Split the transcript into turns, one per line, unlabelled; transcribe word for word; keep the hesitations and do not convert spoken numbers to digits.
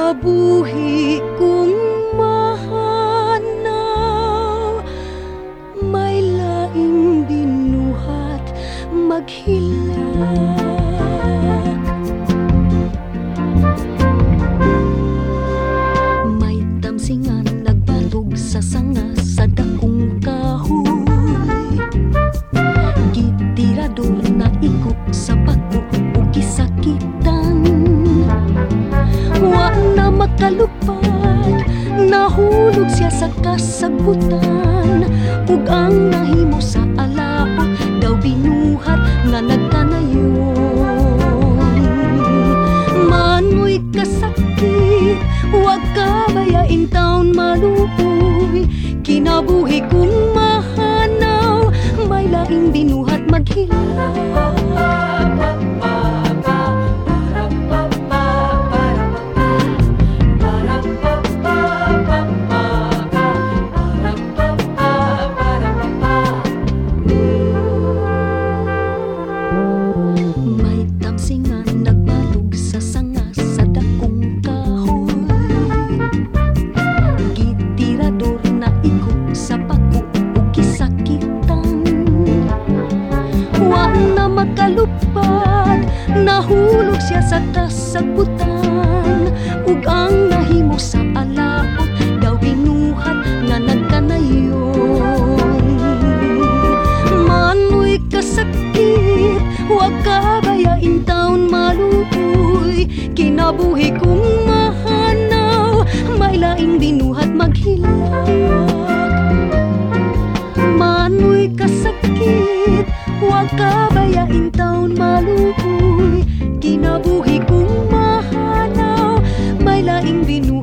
Kinabuhi kong mahanaw, may laing binuhat maghilak. May tamsingan nagbatog sa sanga sa dakong kahoy, gitirador na iko sa bako ug gisakitan. Wa na makalupad, nahulog siya sa kasabutan, ug ang nahimo sa alapot daw binuhat nga nagkanayon. Manoy kasakit, wag ka bayain taon maluoy. Kinabuhi kong mahanaw, may laing binuhat maghilak. Makalupad, nahulog siya sa kasabutan, ug ang nahimo sa alapot daw binuhat nga nagkanayon. Manoy kasakit, wag ka bayain taon maluoy. Kinabuhi kong mahanaw, may laing binuhat maghilak. Manoy kasakit, wag ka bayain taon maluoy. Kinabuhi kong mahanaw, may laing binuhat